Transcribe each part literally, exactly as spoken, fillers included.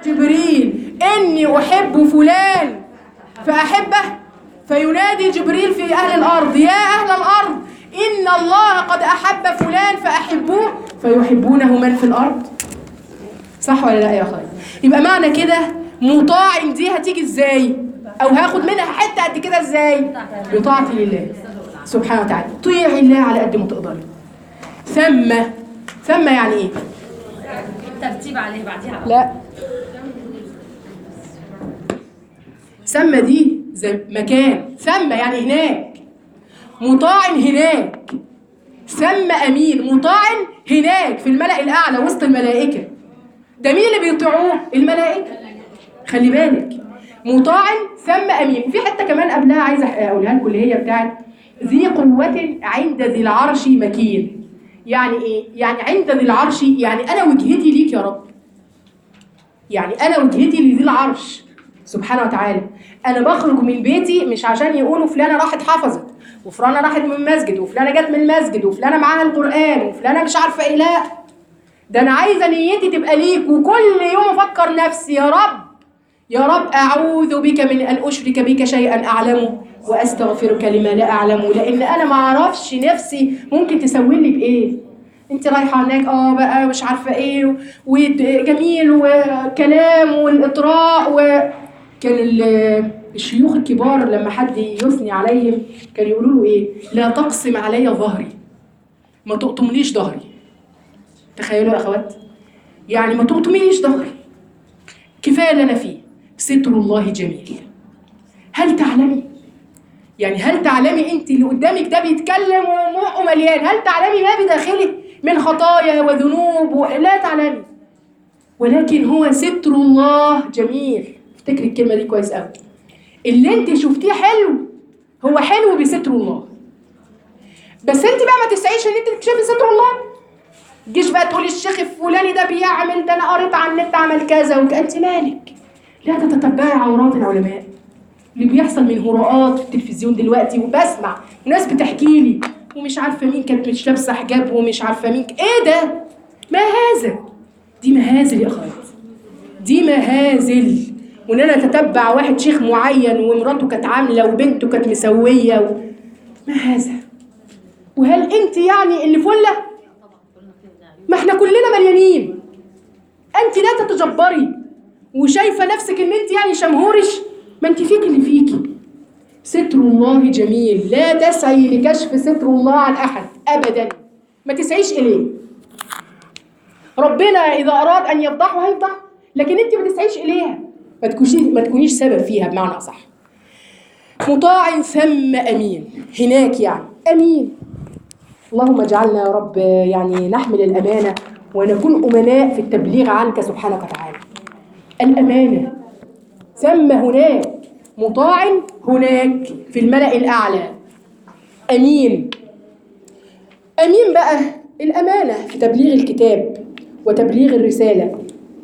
جبريل إني أحب فلان فأحبه، فينادي جبريل في أهل الأرض يا أهل الأرض إن الله قد أحب فلان فأحبوه فيحبونه من في الأرض. صح ولا لا يا أخي؟ يبقى معنى كده مطاع دي هتيجي إزاي؟ أو هاخد منها حتة قد كده إزاي؟ بطاعتي لله سبحانه وتعالى. طيعي الله على قد ما تقدري. ثم ثم يعني إيه؟ ترتيب عليه بعديها. لا، ثم دي زي مكان، ثم يعني هناك، مطاع هناك. ثم أمين، مطاع هناك في الملأ الأعلى وسط الملائكة. ده مين اللي بيطيعوه؟ الملائكة. خلي بالك، مطاع ثم أمين. وفي حتة كمان قبلها عايزة أقولها لكم اللي هي بتاعت ذي قوة عند ذي العرش مكين. يعني إيه؟ يعني عند ذي العرش، يعني أنا وجهتي ليك يا رب، يعني أنا وجهتي لذي العرش سبحانه وتعالى. أنا بخرج من بيتي مش عشان يقولوا فلانة راحت حفظت وفلانة راحت من المسجد وفلانة جت من المسجد وفلانة معاها القرآن وفلانة مش عارفة إيه. لا، ده أنا عايزة نيتي تبقى ليك، وكل يوم أفكر نفسي يا رب يا رب أعوذ بك من أن أشرك بك شيئا أعلمه وأستغفرك لما لا أعلمه، لأن أنا ما أعرفش نفسي ممكن تسوي لي بإيه. أنت رايحة هناك أه بقى مش عارفة إيه وجميل وكلام والإطراء. وكان الشيوخ الكبار لما حد يثني عليهم كانوا يقولوا له إيه؟ لا تقسم علي ظهري، ما تقطمليش ظهري. تخيلوا يا أخوات، يعني ما تقطمليش ظهري، كفاية اللي أنا فيه. ستر الله جميل. هل تعلمي؟ يعني هل تعلمي أنت اللي قدامك ده بيتكلم وموحه مليان، هل تعلمي ما بداخله من خطايا وذنوب و... لا تعلمي، ولكن هو ستر الله جميل. افتكري الكلمة دي كويس قوي. اللي أنت شفتيه حلو هو حلو بستر الله، بس أنت بقى ما تسعيش إن أنت تكشفي ستر الله. تجيش بقى تقولي الشيخ الفلاني ده بيعمل، ده أنا قريت على النت عمل كذا وك... أنت مالك؟ لا تتتبعي عورات العلماء. اللي بيحصل من هراءات في التلفزيون دلوقتي، وبسمع ناس بتحكي لي ومش عارفه مين كانت مش لابسه حجاب ومش عارفه مين. ايه ده؟ ما هذا؟ دي مهازل يا اخوات، دي مهازل. وان انا اتتبع واحد شيخ معين ومراته كانت عامله وبنته كانت مسويه و... ما هذا؟ وهل انت يعني اللي فله؟ ما احنا كلنا مليانين. انت لا تتجبري وشايفه نفسك ان انت يعني شمهورش، ما انت فيك اللي فيكي. ستر الله جميل، لا تسعي لكشف ستر الله عن احد ابدا، ما تسعيش اليه. ربنا اذا اراد ان يفضحه هيفضح، لكن انت ما تسعيش اليها، ما تكونيش ما تكونيش سبب فيها بمعنى اصح. مطاع ثم امين، هناك يعني امين. اللهم اجعلنا يا رب يعني نحمل الامانه ونكون امناء في التبليغ عنك سبحانك وتعالى. الامانه ثم هناك، مطاع هناك في الملأ الأعلى. أمين. أمين بقى الأمانة في تبليغ الكتاب وتبليغ الرسالة.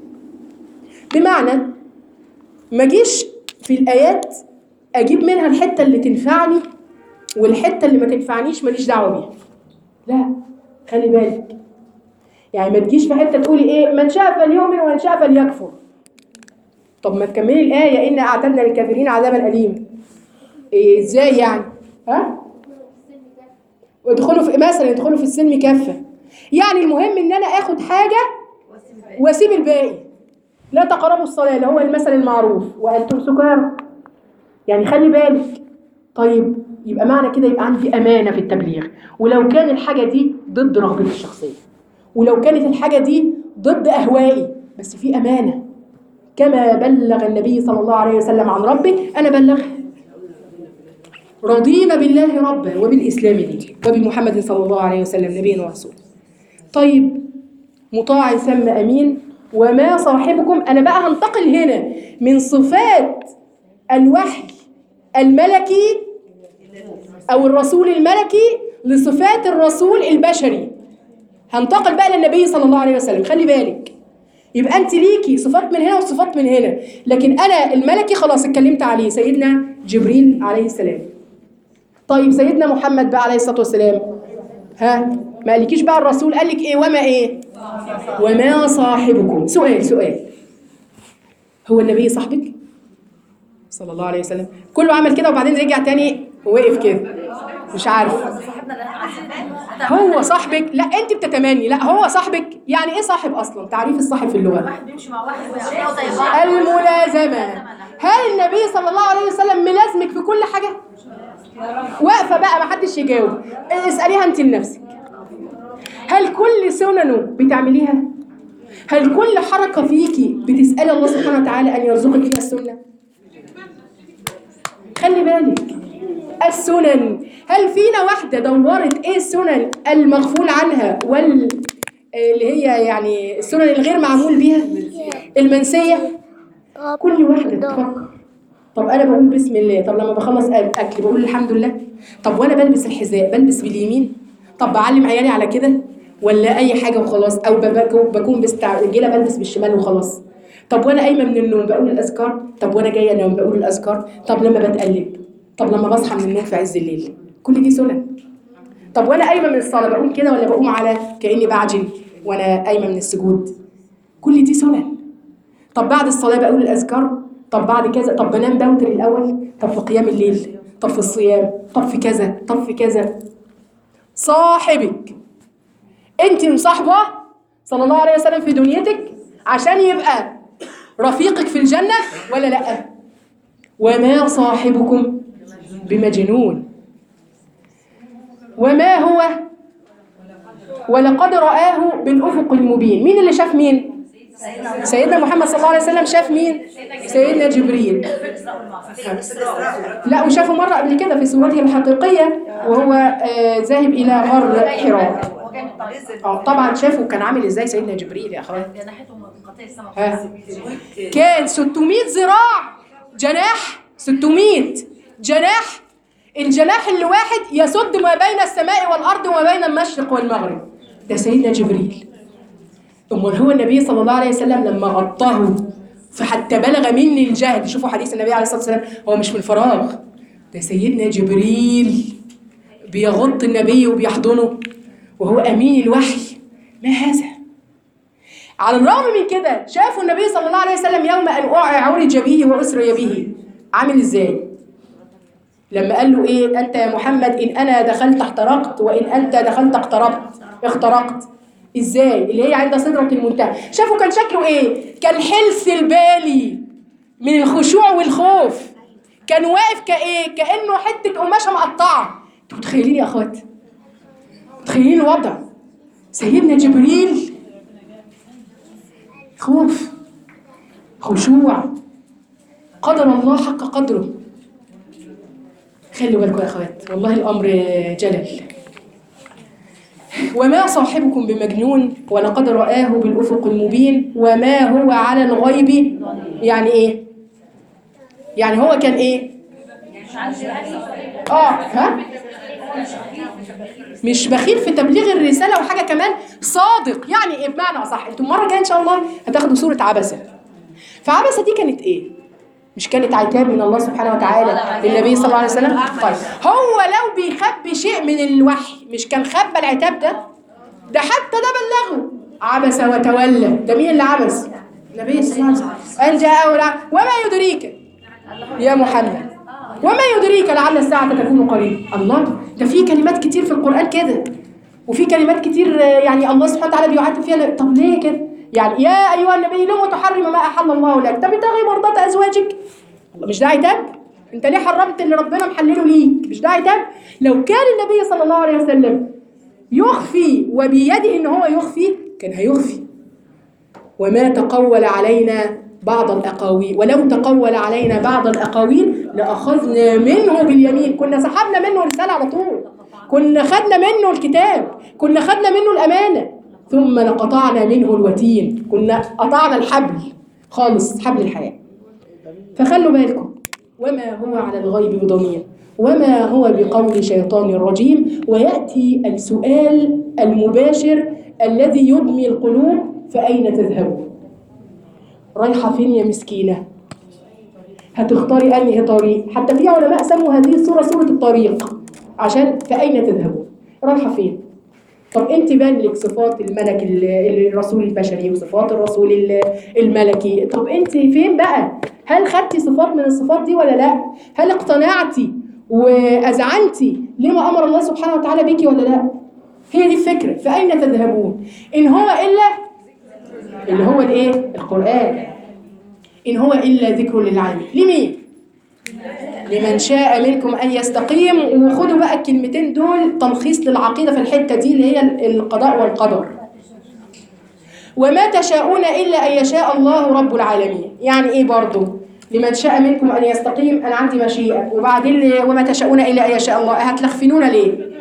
بمعنى ما جيش في الآيات أجيب منها الحتة اللي تنفعني والحتة اللي ما تنفعنيش ماليش دعوة بيها. لا، خلي بالك، يعني ما تجيش في حتة تقولي إيه من شاء فليؤمن ومن شاء فليكفر. طب ما تكملي الآية إن أعتدنا للكافرين عذابا أليم. إيه إزاي يعني؟ ها؟ وادخلوا في مثلا يدخلوا في السلم كافة. يعني المهم إن أنا آخد حاجة وأسيب الباقي. لا تقربوا الصلاة اللي هو المثل المعروف وأنتم سكارى. يعني خلي بالك. طيب يبقى معنى كده يبقى عندي أمانة في التبليغ، ولو كان الحاجة دي ضد رغبتي الشخصية، ولو كانت الحاجة دي ضد أهوائي، بس في أمانة. كما بلغ النبي صلى الله عليه وسلم عن ربه أنا بلغ. رضينا بالله ربا وبالإسلام دينا وبمحمد صلى الله عليه وسلم نبينا ورسوله. طيب مطاع ثم أمين. وما صاحبكم، أنا بقى هنتقل هنا من صفات الوحي الملكي أو الرسول الملكي لصفات الرسول البشري. هنتقل بقى للنبي صلى الله عليه وسلم. خلي بالك، يبقى انت ليكي صفات من هنا وصفات من هنا، لكن انا الملكي خلاص اتكلمت عليه سيدنا جبريل عليه السلام. طيب سيدنا محمد بقى عليه الصلاه والسلام، ها ما قالكيش بقى الرسول قال لك ايه؟ وما ايه؟ وما صاحبكم. سؤال سؤال هو النبي صاحبك صلى الله عليه وسلم؟ كله عمل كده وبعدين رجع تاني ووقف كده مش عارف. هو صاحبك؟ لا انت بتتمني. لا هو صاحبك. يعني ايه صاحب اصلا؟ تعريف الصاحب في اللغه واحد بيمشي مع واحد ويعملوا زي بعض. الملازمه. هل النبي صلى الله عليه وسلم ملازمك في كل حاجه؟ واقفه بقى ما حدش يجاوب، اساليها انت لنفسك. هل كل سننه بتعمليها؟ هل كل حركه فيكي بتسالي الله سبحانه وتعالى ان يرزقك فيها السنه؟ خلي بالك السنن. هل فينا واحده دورت ايه السنن المغفول عنها وال اللي هي يعني السنن الغير معمول بيها المنسيه؟ كل واحده تفكر. طب انا بقول بسم الله، طب لما بخلص اكل بقول الحمد لله، طب وانا بلبس الحذاء بلبس باليمين، طب بعلم عيالي على كده ولا اي حاجه وخلاص، او بكون مستعجله بلبس بالشمال وخلاص. طب وانا قايمه من النوم بقول الاذكار، طب وانا جايه انام بقول الاذكار، طب لما بتقلب، طب لما بصحى من النوم في عز الليل، كل دي سنن. طب وانا قايمه من الصلاه بقوم كده ولا بقوم على كاني بعجن وانا قايمه من السجود، كل دي سنن. طب بعد الصلاه بقول الاذكار، طب بعد كذا، طب بنام بوتر الاول، طب في قيام الليل، طب في الصيام، طب في كذا، طب في كذا. صاحبك انت مصاحبه صلى الله عليه وسلم في دنيتك عشان يبقى رفيقك في الجنه ولا لا؟ وما صاحبكم بمجنون. وما هو ولقد رآه بالأفق المبين. مين اللي شاف مين؟ سيدنا محمد صلى الله عليه وسلم شاف مين؟ سيدنا جبريل. لا وشافه مرة قبل كده في صورته الحقيقية وهو آه ذاهب إلى غار حراء. اه طبعا شافه كان عامل ازاي سيدنا جبريل يا اخوان؟ كان ستمائة ذراع جناح، ستمائة جناح. الجناح اللي واحد يسد ما بين السماء والأرض وما بين المشرق والمغرب. ده سيدنا جبريل. أمال هو النبي صلى الله عليه وسلم لما غطاه فحتى بلغ مني الجهد. شوفوا حديث النبي عليه الصلاة والسلام هو مش من فراغ، ده سيدنا جبريل بيغط النبي وبيحضنه وهو أمين الوحي. ما هذا؟ على الرغم من كده شافوا النبي صلى الله عليه وسلم يوم أن عرج به وأسري به عامل إزاي؟ لما قال له إيه؟ أنت يا محمد إن أنا دخلت احترقت وإن أنت دخلت اقتربت اخترقت. إزاي؟ اللي هي عند سدرة المنتهى. شافوا كان شكله إيه؟ كان حلس البالي من الخشوع والخوف. كان واقف كإيه؟ كأنه حتة قماشة مقطعة. أنتوا متخيلين يا أخوات؟ متخيلين الوضع؟ سيدنا جبريل خوف، خشوع، قدر الله حق قدره. خلوا بالكم يا أخوات والله الأمر جلل. وما صاحبكم بمجنون ولقد رآه بالأفق المبين وما هو على الغيب. يعني إيه؟ يعني هو كان إيه؟ آه ها؟ مش بخيل في تبليغ الرسالة وحاجة كمان صادق. يعني إيه بمعنى أصح؟ أنتم مرة جاية إن شاء الله هتاخدوا سورة عبسة. فعبسة دي كانت إيه؟ مش كانت عتاب من الله سبحانه وتعالى للنبي صلى الله عليه وسلم؟ طيب هو لو بيخبي شيء من الوحي مش كان خبى العتاب ده؟ ده حتى ده بلغه. عبس وتولى. ده مين اللي عبس؟ النبي صلى الله عليه وسلم. أن جاءه وما يدريك يا محمد وما يدريك لعل الساعة تكون قريبا. الله، ده في كلمات كتير في القرآن كده وفي كلمات كتير يعني الله سبحانه وتعالى بيعاتب فيها. طب ليه كده؟ يعني يا أيها النبي لم تحرم ما أحل الله لك تبتغي مرضات أزواجك. مش ده عتاب؟ أنت ليه حرمت اللي ربنا محلله ليك؟ مش ده عتاب؟ لو كان النبي صلى الله عليه وسلم يخفي وبيده إن هو يخفي كان هيخفي. وما تقول علينا بعض الأقاويل ولو تقول علينا بعض الأقاويل لأخذنا منه باليمين. كنا سحبنا منه الرسالة على طول، كنا خدنا منه الكتاب، كنا خدنا منه الأمانة، ثم لقطعنا منه الوتين. كنا قطعنا الحبل خالص، حبل الحياة. فخلوا بالكم. وما هو على الغيب بضمير وما هو بقول شيطان رجيم. ويأتي السؤال المباشر الذي يدمي القلوب: فأين تذهبون؟ رايحة فين يا مسكينة؟ هتختاري أنهي طريق؟ حتى في علماء سموا هذه السورة سورة الطريق عشان فأين تذهبون؟ رايحة فين؟ طب انت بان لك صفات الملك ال- الرسول البشري وصفات الرسول ال- الملكي، طب انت فين بقى؟ هل خدتي صفات من الصفات دي ولا لا؟ هل اقتنعتي واذعنتي لما امر الله سبحانه وتعالى بك ولا لا؟ هي دي الفكره. فاين تذهبون ان هو الا اللي هو الايه؟ القران. ان هو الا ذكر للعالمين. لمين؟ لمن شاء منكم ان يستقيم. وخدوا بقى الكلمتين دول تلخيص للعقيده في الحته دي اللي هي القضاء والقدر. وما تشاءون الا ان يشاء الله رب العالمين. يعني ايه برضو؟ لمن شاء منكم ان يستقيم، انا عندي مشيئه، وبعدين وما تشاءون الا ان يشاء الله. هتلخفنونا ليه؟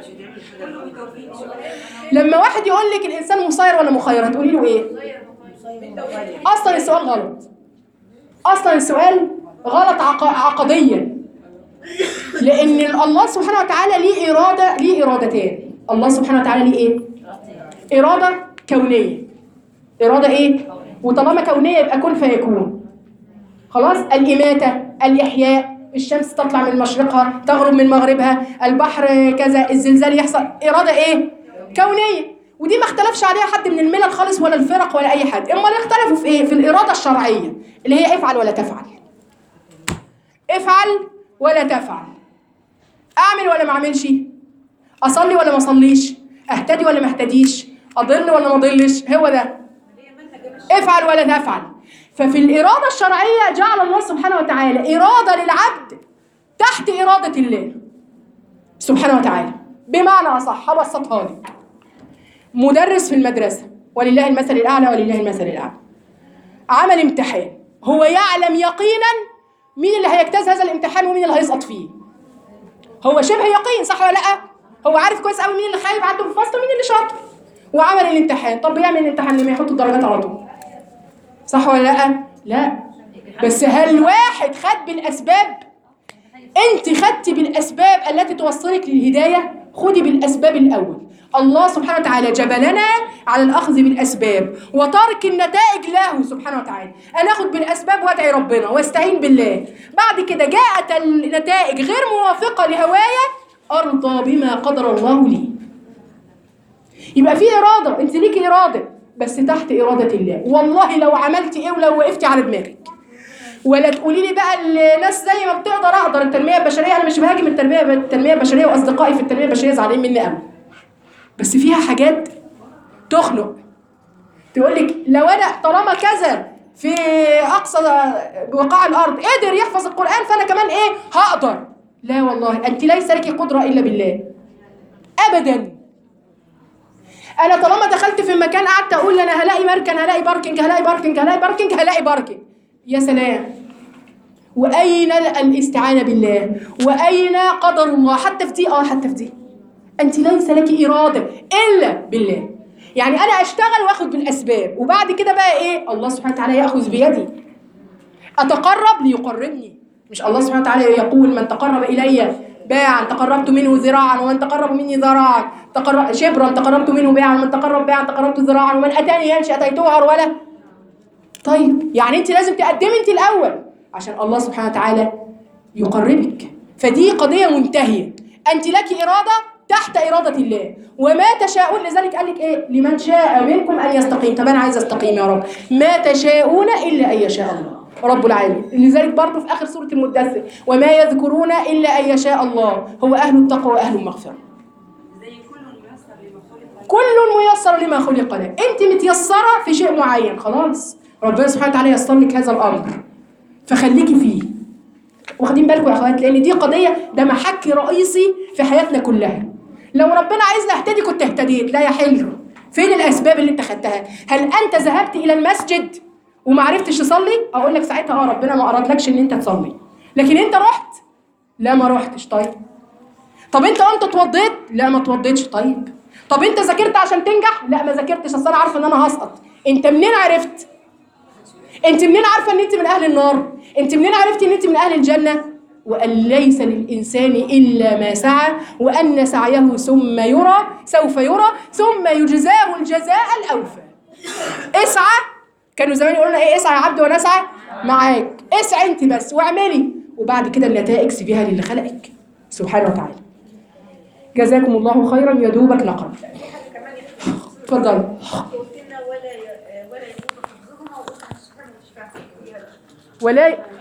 لما واحد يقول لك الانسان مسير ولا مخير هتقولي له ايه؟ اصلا السؤال غلط. اصلا السؤال غلط عق... عقديا. لان الله سبحانه وتعالى ليه اراده، ليه ارادتان. الله سبحانه وتعالى ليه ايه؟ اراده كونيه. اراده ايه؟ وطالما كونيه يبقى كن فيكون. خلاص. الاماته، الاحياء، الشمس تطلع من مشرقها تغرب من مغربها، البحر كذا، الزلزال يحصل. اراده ايه؟ كونيه. ودي ما اختلفش عليها حد من الملل خالص ولا الفرق ولا اي حد. امال اختلفوا في ايه؟ في الاراده الشرعيه اللي هي افعل ولا تفعل. افعل ولا تفعل. اعمل ولا ما اعملش. اصلي ولا ما اصليش. اهتدي ولا ما اهتديش. اضل ولا ما اضلش. هو ده افعل ولا تفعل. ففي الاراده الشرعيه جعل الله سبحانه وتعالى اراده للعبد تحت اراده الله سبحانه وتعالى. بمعنى اصح هبسطها لك. مدرس في المدرسه ولله المثل الاعلى ولله المثل الاعلى عمل امتحان، هو يعلم يقينا مين اللي هيجتاز هذا الامتحان ومين اللي هيسقط فيه. هو شبه يقين، صح ولا لا؟ هو عارف كويس قوي مين اللي خايب عنده في الفصل ومين اللي شاطر. وعمل الامتحان. طب بيعمل الامتحان ليه؟ ما يحط الدرجات على طول. صح ولا لا؟ لا. بس هل واحد خد بالاسباب؟ انت خدتي بالاسباب التي توصلك للهدايه. خدي بالاسباب الاول. الله سبحانه وتعالى جبلنا على الاخذ بالاسباب وترك النتائج له سبحانه وتعالى. انا اخذ بالاسباب وادعي ربنا واستعين بالله. بعد كده جاءت النتائج غير موافقه لهوايا، ارضى بما قدر الله لي. يبقى في اراده، انت ليكي اراده بس تحت اراده الله. والله لو عملتي ايه ولو وقفتي على دماغك ولا تقولي لي بقى الناس زي ما بتقدر اقدر. التنميه البشريه انا مش بهاجم التنميه التنميه البشريه، واصدقائي في التنميه البشريه زعلانين مني قوي، بس فيها حاجات تخنق. تقول لك لو انا طالما كذا في اقصى بقاع الارض قدر يحفظ القران فانا كمان ايه هقدر. لا والله، انت ليس لك قدره الا بالله ابدا. انا طالما دخلت في مكان قعدت اقول انا هلاقي مركن، هلاقي باركنج، هلاقي باركنج، هلاقي باركنج، هلاقي باركنج. يا سلام. واين الاستعانه بالله؟ واين قدر الله؟ حتى في دي اه حتى في دي انت ليس لك اراده الا بالله. يعني انا اشتغل واخد بالاسباب وبعد كده بقى ايه؟ الله سبحانه وتعالى ياخذ بيدي. اتقرب ليقربني. مش الله سبحانه وتعالى يقول من تقرب الي باعا تقربت منه ذراعا ومن تقرب مني ذراعا تقرب شبرا تقربت منه باعا ومن تقرب باعا تقربت ذراعا ومن اتاني يمشي اتيته هروله. طيب يعني انت لازم تقدمي انت الاول عشان الله سبحانه وتعالى يقربك. فدي قضيه منتهيه. انت لك اراده تحت اراده الله. وما تشاءون، لذلك قال لك ايه؟ لمن شاء منكم ان يستقيم. طب انا عايز استقيم يا رب. ما تشاءون الا ان يشاء الله رب العالمين. لذلك برضه في اخر سوره المدثر وما يذكرون الا ان يشاء الله هو اهل التقوى واهل المغفره. كل ميسر لما خلق له. انت متيسره في شيء معين خلاص، ربنا سبحانه وتعالى ييسر لك هذا الامر فخليكي فيه. واخدين بالكم يا اخوات؟ لان دي قضيه، ده محك رئيسي في حياتنا كلها. لو ربنا عايزني اهتدي كنت اهتديت. لا يا حلو، فين الاسباب اللي انت خدتها؟ هل انت ذهبت الى المسجد وما عرفتش تصلي؟ اقول لك ساعتها اه ربنا ما ارادلكش ان انت تصلي. لكن انت رحت؟ لا ما رحتش. طيب طب انت قمت اتوضيت؟ لا ما اتوضيتش. طيب طب انت ذاكرت عشان تنجح؟ لا ما ذاكرتش، اصل انا عارفه ان انا هسقط. انت منين عرفت؟ انت منين عارفه ان انت من اهل النار؟ انت منين عرفتي ان انت من اهل الجنه؟ وان ليس للانسان الا ما سعى وان سعيه ثم يرى سوف يرى ثم يجزاه الجزاء الاوفى. اسعى، كانوا زمان يقولوا لنا ايه؟ اسعى يا عبد وانا اسعى معاك. اسعى انت بس واعملي وبعد كده النتائج سيبيها للي خلقك سبحانه وتعالى. جزاكم الله خيرا. يا دوبك لقب اتفضلي. قلنا ولا ي- ولا يكون حفظهما وقلنا مش فاهمه مش فاهمه ولا